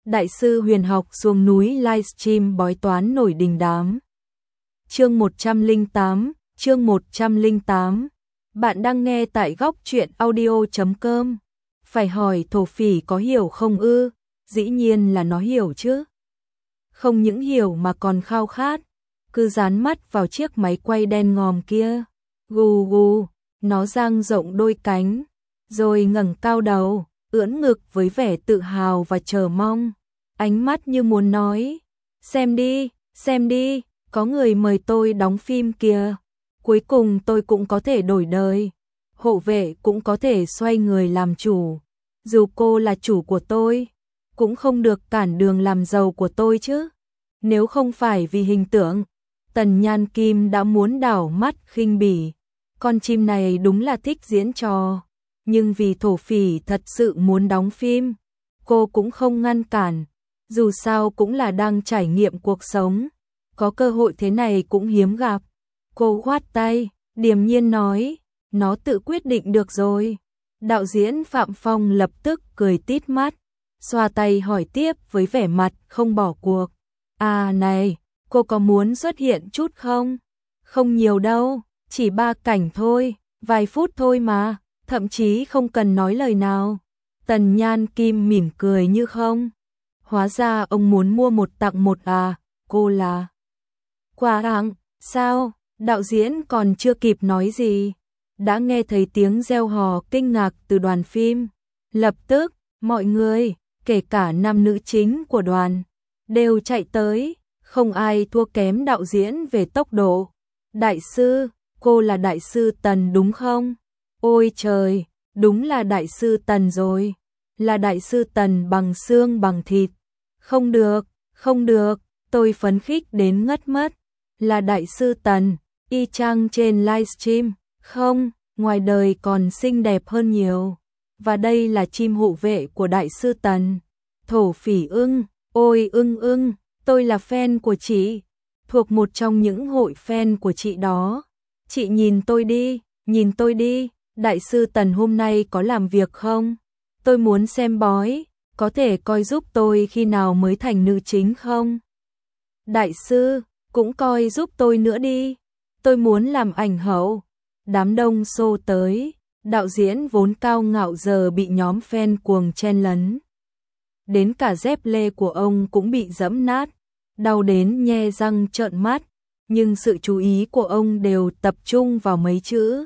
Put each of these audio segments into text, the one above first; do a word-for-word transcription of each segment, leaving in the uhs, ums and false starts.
Đại sư huyền học xuống núi livestream bói toán nổi đình đám. Chương một trăm lẻ tám, chương một trăm lẻ tám. Bạn đang nghe tại góc truyện audio chấm com. Phải hỏi thổ phỉ có hiểu không ư? Dĩ nhiên là nó hiểu chứ. Không những hiểu mà còn khao khát. Cứ dán mắt vào chiếc máy quay đen ngòm kia. Gù gù, nó dang rộng đôi cánh, rồi ngẩng cao đầu, ưỡn ngực với vẻ tự hào và chờ mong. Ánh mắt như muốn nói, xem đi, xem đi, có người mời tôi đóng phim kìa. Cuối cùng tôi cũng có thể đổi đời. Hộ vệ cũng có thể xoay người làm chủ. Dù cô là chủ của tôi, cũng không được cản đường làm giàu của tôi chứ. Nếu không phải vì hình tượng, Tần Nhan Kim đã muốn đảo mắt khinh bỉ. Con chim này đúng là thích diễn trò. Nhưng vì thổ phỉ thật sự muốn đóng phim, cô cũng không ngăn cản. Dù sao cũng là đang trải nghiệm cuộc sống. Có cơ hội thế này cũng hiếm gặp. Cô khoát tay, điềm nhiên nói, nó tự quyết định được rồi. Đạo diễn Phạm Phong lập tức cười tít mắt, xoa tay hỏi tiếp với vẻ mặt không bỏ cuộc. À này, cô có muốn xuất hiện chút không? Không nhiều đâu, chỉ ba cảnh thôi, vài phút thôi mà, thậm chí không cần nói lời nào. Tần Nhan Kim mỉm cười như không. Hóa ra ông muốn mua một tặng một à, cô là quà tặng, sao? Đạo diễn còn chưa kịp nói gì, đã nghe thấy tiếng reo hò kinh ngạc từ đoàn phim. Lập tức, mọi người, kể cả nam nữ chính của đoàn, đều chạy tới, không ai thua kém đạo diễn về tốc độ. Đại sư, cô là đại sư Tần đúng không? Ôi trời, đúng là đại sư Tần rồi, là đại sư Tần bằng xương bằng thịt. Không được, không được, tôi phấn khích đến ngất mất. Là đại sư Tần, y chang trên livestream, không, ngoài đời còn xinh đẹp hơn nhiều. Và đây là chim hộ vệ của đại sư Tần. Thổ phỉ ưng, ôi ưng ưng, tôi là fan của chị, thuộc một trong những hội fan của chị đó. Chị nhìn tôi đi, nhìn tôi đi, đại sư Tần hôm nay có làm việc không? Tôi muốn xem bói, có thể coi giúp tôi khi nào mới thành nữ chính không? Đại sư, cũng coi giúp tôi nữa đi, tôi muốn làm ảnh hậu. Đám đông xô tới, đạo diễn vốn cao ngạo giờ bị nhóm fan cuồng chen lấn. Đến cả dép lê của ông cũng bị giẫm nát, đau đến nhe răng trợn mắt, nhưng sự chú ý của ông đều tập trung vào mấy chữ.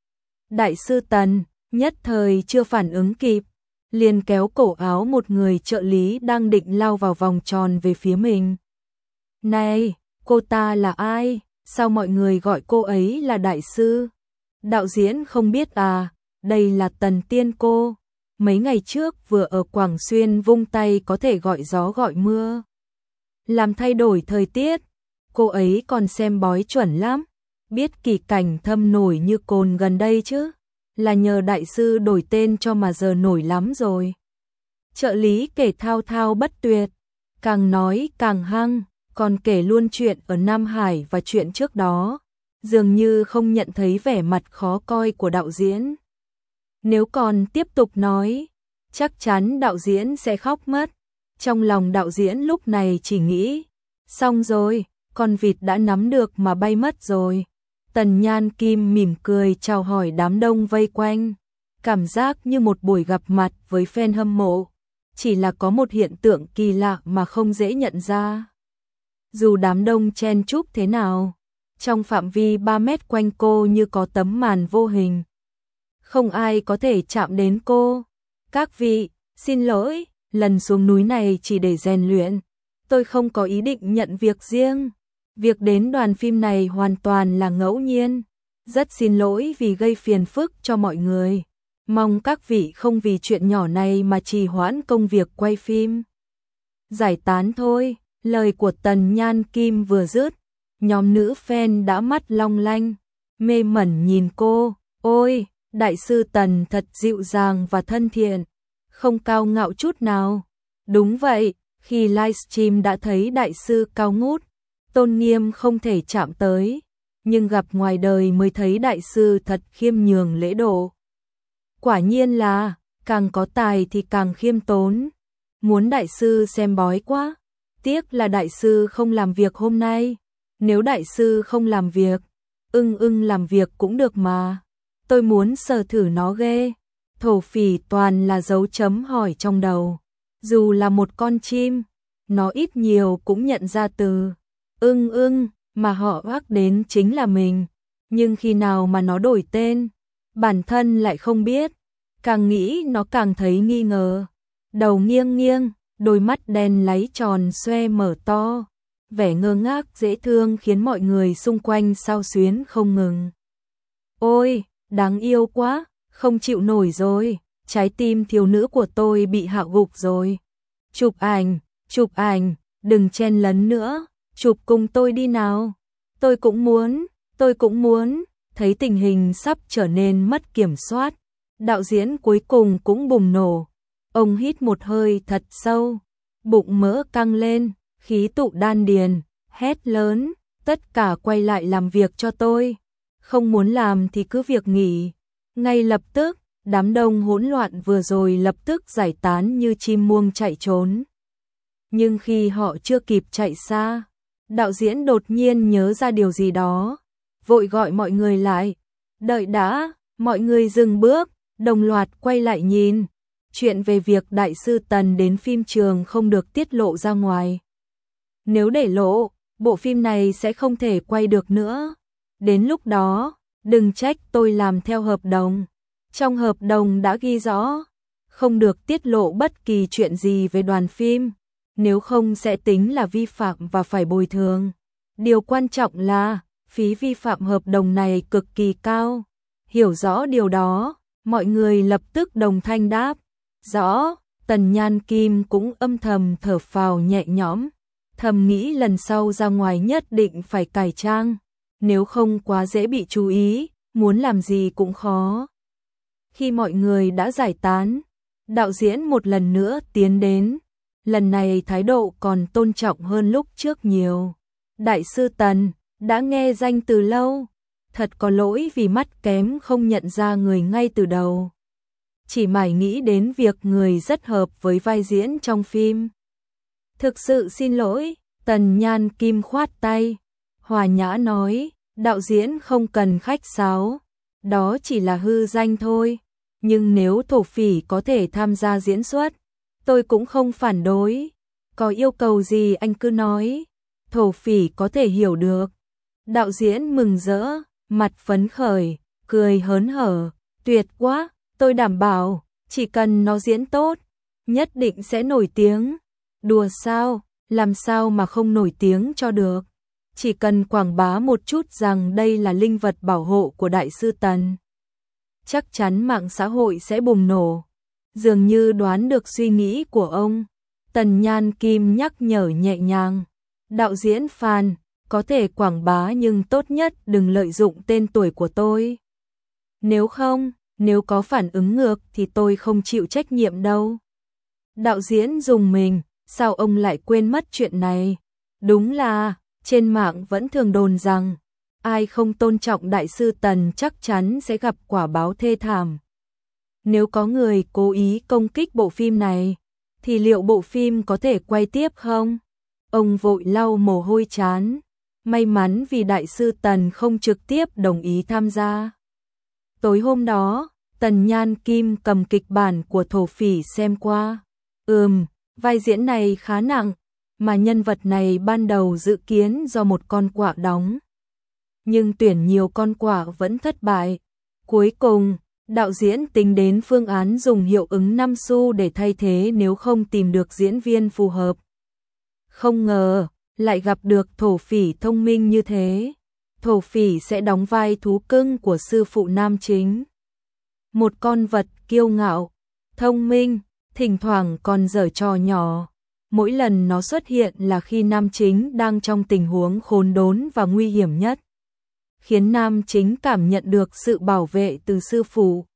Đại sư Tần, nhất thời chưa phản ứng kịp, liền kéo cổ áo một người trợ lý đang định lao vào vòng tròn về phía mình. Này, cô ta là ai? Sao mọi người gọi cô ấy là đại sư? Đạo diễn không biết à, đây là Tần Tiên cô. Mấy ngày trước vừa ở Quảng Xuyên vung tay có thể gọi gió gọi mưa, làm thay đổi thời tiết. Cô ấy còn xem bói chuẩn lắm, biết kỳ cảnh thâm nổi như cồn gần đây chứ. Là nhờ đại sư đổi tên cho mà giờ nổi lắm rồi. Trợ lý kể thao thao bất tuyệt, càng nói càng hăng, còn kể luôn chuyện ở Nam Hải và chuyện trước đó, dường như không nhận thấy vẻ mặt khó coi của đạo diễn. Nếu còn tiếp tục nói, chắc chắn đạo diễn sẽ khóc mất. Trong lòng đạo diễn lúc này chỉ nghĩ, xong rồi, con vịt đã nắm được mà bay mất rồi. Tần Nhan Kim mỉm cười chào hỏi đám đông vây quanh, cảm giác như một buổi gặp mặt với fan hâm mộ. Chỉ là có một hiện tượng kỳ lạ mà không dễ nhận ra. Dù đám đông chen chúc thế nào, trong phạm vi ba mét quanh cô như có tấm màn vô hình. Không ai có thể chạm đến cô. Các vị, xin lỗi, lần xuống núi này chỉ để rèn luyện. Tôi không có ý định nhận việc riêng. Việc đến đoàn phim này hoàn toàn là ngẫu nhiên. Rất xin lỗi vì gây phiền phức cho mọi người. Mong các vị không vì chuyện nhỏ này mà trì hoãn công việc quay phim. Giải tán thôi, lời của Tần Nhan Kim vừa dứt, nhóm nữ fan đã mắt long lanh, mê mẩn nhìn cô. Ôi, đại sư Tần thật dịu dàng và thân thiện, không cao ngạo chút nào. Đúng vậy, khi livestream đã thấy đại sư cao ngút, tôn nghiêm không thể chạm tới, nhưng gặp ngoài đời mới thấy đại sư thật khiêm nhường lễ độ. Quả nhiên là, càng có tài thì càng khiêm tốn. muốn đại sư xem bói quá. Tiếc là đại sư không làm việc hôm nay. Nếu đại sư không làm việc, ưng ưng làm việc cũng được mà. Tôi muốn sờ thử nó ghê. Thổ phỉ toàn là dấu chấm hỏi trong đầu. Dù là một con chim, nó ít nhiều cũng nhận ra từ ưng ưng mà họ gác đến chính là mình. Nhưng khi nào mà nó đổi tên, bản thân lại không biết. Càng nghĩ nó càng thấy nghi ngờ. Đầu nghiêng nghiêng, đôi mắt đen láy tròn xoe mở to. Vẻ ngơ ngác dễ thương khiến mọi người xung quanh xao xuyến không ngừng. Ôi, đáng yêu quá, không chịu nổi rồi, trái tim thiếu nữ của tôi bị hạ gục rồi. Chụp ảnh, chụp ảnh, đừng chen lấn nữa, chụp cùng tôi đi nào. Tôi cũng muốn, tôi cũng muốn, thấy tình hình sắp trở nên mất kiểm soát. Đạo diễn cuối cùng cũng bùng nổ. Ông hít một hơi thật sâu, bụng mỡ căng lên, khí tụ đan điền, hét lớn, tất cả quay lại làm việc cho tôi. Không muốn làm thì cứ việc nghỉ. Ngay lập tức, đám đông hỗn loạn vừa rồi lập tức giải tán như chim muông chạy trốn. Nhưng khi họ chưa kịp chạy xa, đạo diễn đột nhiên nhớ ra điều gì đó, vội gọi mọi người lại. Đợi đã, mọi người dừng bước, đồng loạt quay lại nhìn. Chuyện về việc đại sư Tần đến phim trường không được tiết lộ ra ngoài. Nếu để lộ, bộ phim này sẽ không thể quay được nữa. Đến lúc đó, đừng trách tôi làm theo hợp đồng. Trong hợp đồng đã ghi rõ, không được tiết lộ bất kỳ chuyện gì về đoàn phim, nếu không sẽ tính là vi phạm và phải bồi thường. Điều quan trọng là, phí vi phạm hợp đồng này cực kỳ cao. Hiểu rõ điều đó, mọi người lập tức đồng thanh đáp. Rõ, Tần Nhan Kim cũng âm thầm thở phào nhẹ nhõm, thầm nghĩ lần sau ra ngoài nhất định phải cải trang, nếu không quá dễ bị chú ý, muốn làm gì cũng khó. Khi mọi người đã giải tán, đạo diễn một lần nữa tiến đến, lần này thái độ còn tôn trọng hơn lúc trước nhiều. Đại sư Tần, đã nghe danh từ lâu, thật có lỗi vì mắt kém không nhận ra người ngay từ đầu. Chỉ mải nghĩ đến việc người rất hợp với vai diễn trong phim. Thực sự xin lỗi, Tần Nhan Kim khoát tay, hòa nhã nói, đạo diễn không cần khách sáo, đó chỉ là hư danh thôi, nhưng nếu thổ phỉ có thể tham gia diễn xuất, tôi cũng không phản đối, có yêu cầu gì anh cứ nói, thổ phỉ có thể hiểu được. Đạo diễn mừng rỡ, mặt phấn khởi, cười hớn hở, tuyệt quá. Tôi đảm bảo, chỉ cần nó diễn tốt, nhất định sẽ nổi tiếng. Đùa sao, làm sao mà không nổi tiếng cho được. Chỉ cần quảng bá một chút rằng đây là linh vật bảo hộ của đại sư Tần, chắc chắn mạng xã hội sẽ bùng nổ. Dường như đoán được suy nghĩ của ông, Tần Nhan Kim nhắc nhở nhẹ nhàng. Đạo diễn Phan, có thể quảng bá nhưng tốt nhất đừng lợi dụng tên tuổi của tôi. Nếu không, nếu có phản ứng ngược thì tôi không chịu trách nhiệm đâu. Đạo diễn dùng mình, sao ông lại quên mất chuyện này? Đúng là, trên mạng vẫn thường đồn rằng, ai không tôn trọng đại sư Tần chắc chắn sẽ gặp quả báo thê thảm. Nếu có người cố ý công kích bộ phim này, thì liệu bộ phim có thể quay tiếp không? Ông vội lau mồ hôi trán. May mắn vì đại sư Tần không trực tiếp đồng ý tham gia. Tối hôm đó, Tần Nhan Kim cầm kịch bản của thổ phỉ xem qua. Ừm, vai diễn này khá nặng, mà nhân vật này ban đầu dự kiến do một con quạ đóng. Nhưng tuyển nhiều con quạ vẫn thất bại. Cuối cùng, đạo diễn tính đến phương án dùng hiệu ứng năm xu để thay thế nếu không tìm được diễn viên phù hợp. Không ngờ, lại gặp được thổ phỉ thông minh như thế. Thổ phỉ sẽ đóng vai thú cưng của sư phụ nam chính. Một con vật kiêu ngạo, thông minh, thỉnh thoảng còn giở trò nhỏ. Mỗi lần nó xuất hiện là khi nam chính đang trong tình huống khốn đốn và nguy hiểm nhất, khiến nam chính cảm nhận được sự bảo vệ từ sư phụ.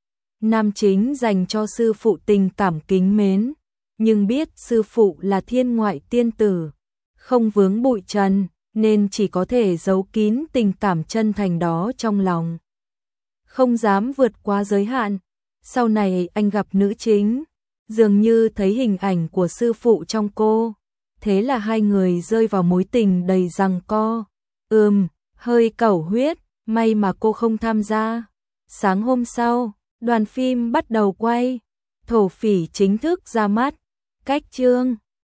Nam chính dành cho sư phụ tình cảm kính mến, nhưng biết sư phụ là thiên ngoại tiên tử, không vướng bụi trần, nên chỉ có thể giấu kín tình cảm chân thành đó trong lòng. Không dám vượt quá giới hạn. Sau này anh gặp nữ chính, dường như thấy hình ảnh của sư phụ trong cô. Thế là hai người rơi vào mối tình đầy giằng co. Ừm, hơi cẩu huyết, may mà cô không tham gia. Sáng hôm sau, đoàn phim bắt đầu quay. Thổ Phỉ chính thức ra mắt. Cách chương